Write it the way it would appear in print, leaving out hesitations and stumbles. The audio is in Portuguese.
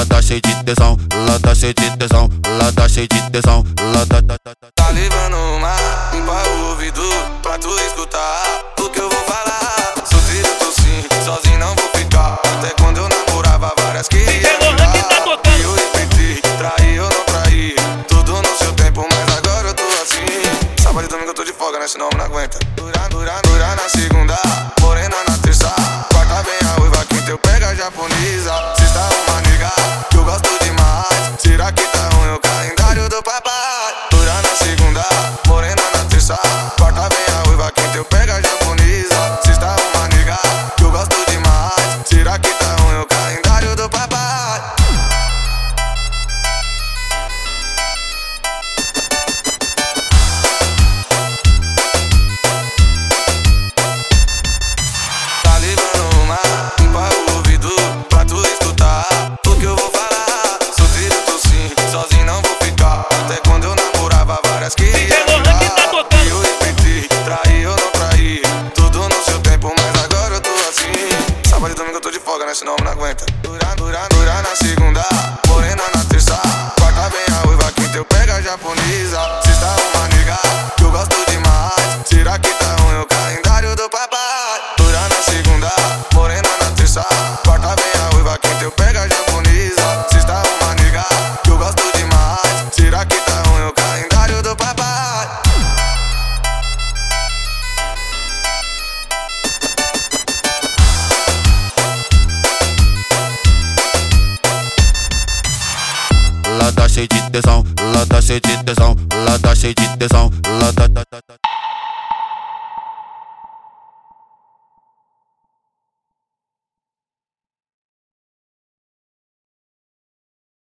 ela tá cheia de tesão, ela tá cheia de tesão, ela tá cheia de tesão, ela Tá levando uma, limpa o ouvido pra tu escutar o que eu vou falar. Solteiro tô sim, sozinho não vou ficar. Até quando eu namorava várias queria ficar. E eu respeitei, traí ou não traí, tudo no seu tempo, mas agora eu tô assim. Sábado e domingo eu tô de folga, né, senão eu não aguenta. Dura na segunda, morena na terça, quarta vem a ruiva, quinta eu pego a japonesa. Sexta uma nega que eu gosto demais, será que tá ruim o calendário do papai? Dura na segunda, morena na terça, quarta vem a ruiva, quinta eu pego a japonesa. Sexta uma nega que eu gosto demais, será que tá ruim o calendário do papai? Tá levando uma, limpa o ouvido pra tu escutar o que eu vou falar. Solteiro tô sim, sozinho não vou ficar. Até quando eu namorava várias queria ficar. E eu respeitei, traí ou não traí, tudo no seu tempo, mas agora eu tô assim. Sábado e domingo eu tô de folga, né, senão eu não aguenta. Dura na segunda, morena na terça, quarta vem a ruiva, quinta eu pego a japonesa. Sexta uma nega que eu gosto demais, será que tá ruim o calendário do papai? Dura na segunda, morena na terça, quarta vem a ruiva, quinta eu pego a japonesa. Sexta uma nega que eu gosto demais, será que tá ruim o calendário do papai? tá cheia de tesão, ela tá cheia de tesão, ela tá cheia de tesão, ela